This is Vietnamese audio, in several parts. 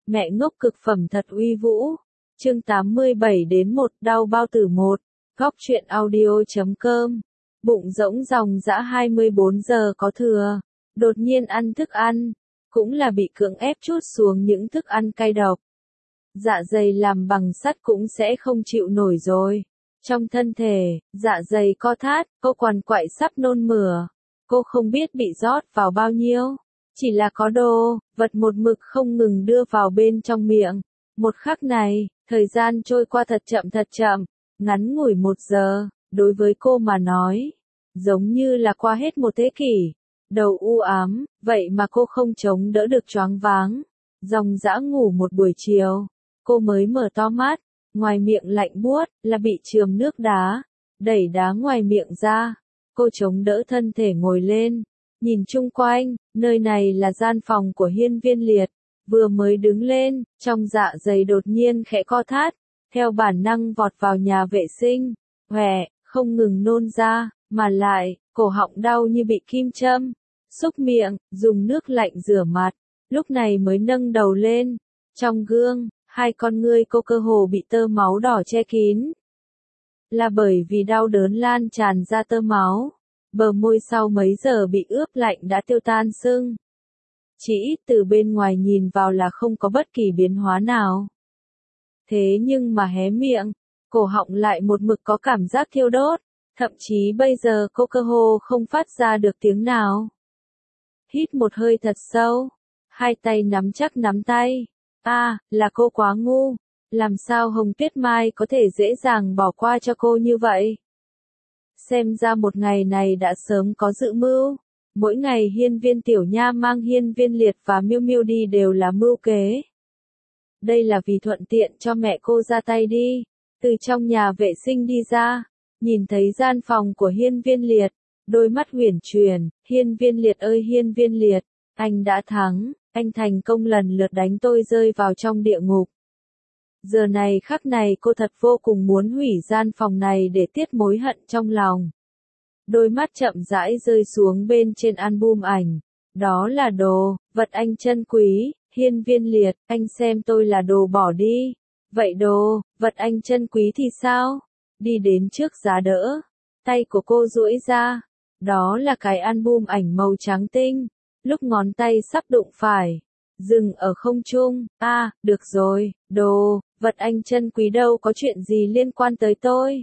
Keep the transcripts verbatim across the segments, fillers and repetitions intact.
Mẹ ngốc cực phẩm thật uy vũ. Chương tám mươi bảy đến một đau bao tử một. Góc truyện audio chấm com. Bụng rỗng ròng dã hai mươi bốn giờ có thừa. Đột nhiên ăn thức ăn. Cũng là bị cưỡng ép trút xuống những thức ăn cay độc. Dạ dày làm bằng sắt cũng sẽ không chịu nổi rồi. Trong thân thể, dạ dày co thắt, cô quằn quại sắp nôn mửa. Cô không biết bị rót vào bao nhiêu. Chỉ là có đồ, vật một mực không ngừng đưa vào bên trong miệng. Một khắc này, thời gian trôi qua thật chậm thật chậm, ngắn ngủi một giờ, đối với cô mà nói, giống như là qua hết một thế kỷ. Đầu u ám, vậy mà cô không chống đỡ được choáng váng. Dòng dã ngủ một buổi chiều, cô mới mở to mắt, ngoài miệng lạnh buốt, là bị chườm nước đá, đẩy đá ngoài miệng ra. Cô chống đỡ thân thể ngồi lên, nhìn chung quanh, nơi này là gian phòng của Hiên Viên Liệt. Vừa mới đứng lên, trong dạ dày đột nhiên khẽ co thắt, theo bản năng vọt vào nhà vệ sinh, hòe, không ngừng nôn ra, mà lại, cổ họng đau như bị kim châm, xúc miệng, dùng nước lạnh rửa mặt, lúc này mới nâng đầu lên, trong gương, hai con ngươi cô cơ hồ bị tơ máu đỏ che kín. Là bởi vì đau đớn lan tràn ra tơ máu, bờ môi sau mấy giờ bị ướp lạnh đã tiêu tan sưng. Chỉ ít từ bên ngoài nhìn vào là không có bất kỳ biến hóa nào. Thế nhưng mà hé miệng, cổ họng lại một mực có cảm giác thiêu đốt, thậm chí bây giờ cô cơ hồ không phát ra được tiếng nào. Hít một hơi thật sâu, hai tay nắm chắc nắm tay. A, à, là cô quá ngu, làm sao Hồng Tuyết Mai có thể dễ dàng bỏ qua cho cô như vậy? Xem ra một ngày này đã sớm có dự mưu. Mỗi ngày Hiên Viên Tiểu Nha mang Hiên Viên Liệt và Miêu Miêu đi đều là mưu kế. Đây là vì thuận tiện cho mẹ cô ra tay đi. Từ trong nhà vệ sinh đi ra, nhìn thấy gian phòng của Hiên Viên Liệt, đôi mắt uyển chuyển, Hiên Viên Liệt ơi Hiên Viên Liệt, anh đã thắng, anh thành công lần lượt đánh tôi rơi vào trong địa ngục. Giờ này khắc này cô thật vô cùng muốn hủy gian phòng này để tiết mối hận trong lòng. Đôi mắt chậm rãi rơi xuống bên trên album ảnh. Đó là đồ, vật anh trân quý, Hiên Viên Liệt, anh xem tôi là đồ bỏ đi. Vậy đồ, vật anh trân quý thì sao? Đi đến trước giá đỡ. Tay của cô duỗi ra. Đó là cái album ảnh màu trắng tinh. Lúc ngón tay sắp đụng phải. Dừng ở không trung. A, à, được rồi, đồ, vật anh trân quý đâu có chuyện gì liên quan tới tôi.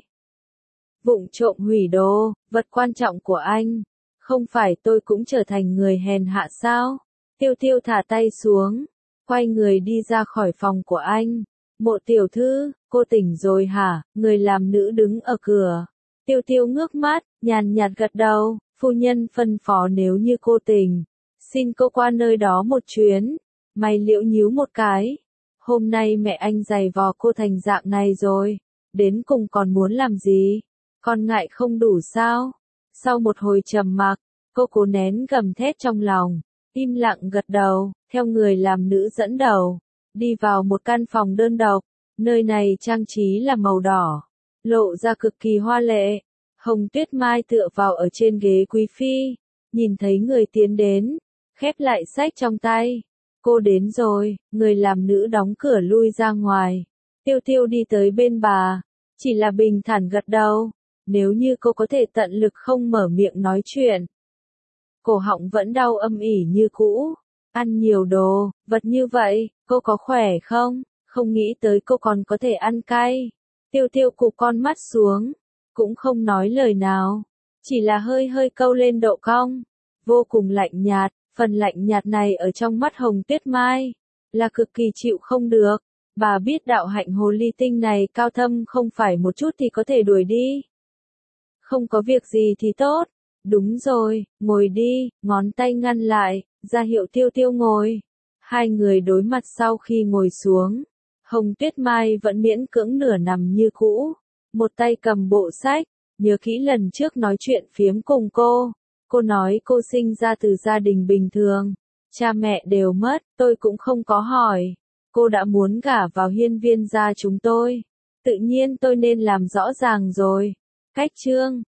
Vụng trộm hủy đồ, vật quan trọng của anh. Không phải tôi cũng trở thành người hèn hạ sao? Tiêu Tiêu thả tay xuống, quay người đi ra khỏi phòng của anh. Mộ tiểu thư, cô tỉnh rồi hả? Người làm nữ đứng ở cửa. Tiêu Tiêu ngước mắt, nhàn nhạt gật đầu, phu nhân phân phó nếu như cô tỉnh, xin cô qua nơi đó một chuyến. Mày liễu nhíu một cái. Hôm nay mẹ anh giày vò cô thành dạng này rồi, đến cùng còn muốn làm gì? Con ngại không đủ sao? Sau một hồi trầm mặc, cô cố nén gầm thét trong lòng, im lặng gật đầu, theo người làm nữ dẫn đầu, đi vào một căn phòng đơn độc, nơi này trang trí là màu đỏ, lộ ra cực kỳ hoa lệ. Hồng Tuyết Mai tựa vào ở trên ghế quý phi, nhìn thấy người tiến đến, khép lại sách trong tay. Cô đến rồi, người làm nữ đóng cửa lui ra ngoài. Tiêu Tiêu đi tới bên bà, chỉ là bình thản gật đầu. Nếu như cô có thể tận lực không mở miệng nói chuyện. Cổ họng vẫn đau âm ỉ như cũ. Ăn nhiều đồ, vật như vậy, cô có khỏe không? Không nghĩ tới cô còn có thể ăn cay. Tiêu Tiêu cụp con mắt xuống, cũng không nói lời nào. Chỉ là hơi hơi câu lên độ cong. Vô cùng lạnh nhạt, phần lạnh nhạt này ở trong mắt Hồng Tuyết Mai, là cực kỳ chịu không được. Bà biết đạo hạnh hồ ly tinh này cao thâm không phải một chút thì có thể đuổi đi. Không có việc gì thì tốt. Đúng rồi, ngồi đi, ngón tay ngăn lại, ra hiệu Tiêu Tiêu ngồi. Hai người đối mặt sau khi ngồi xuống. Hồng Tuyết Mai vẫn miễn cưỡng nửa nằm như cũ. Một tay cầm bộ sách, nhớ kỹ lần trước nói chuyện phiếm cùng cô. Cô nói cô sinh ra từ gia đình bình thường. Cha mẹ đều mất, tôi cũng không có hỏi. Cô đã muốn gả vào Hiên Viên gia chúng tôi. Tự nhiên tôi nên làm rõ ràng rồi. Cách chương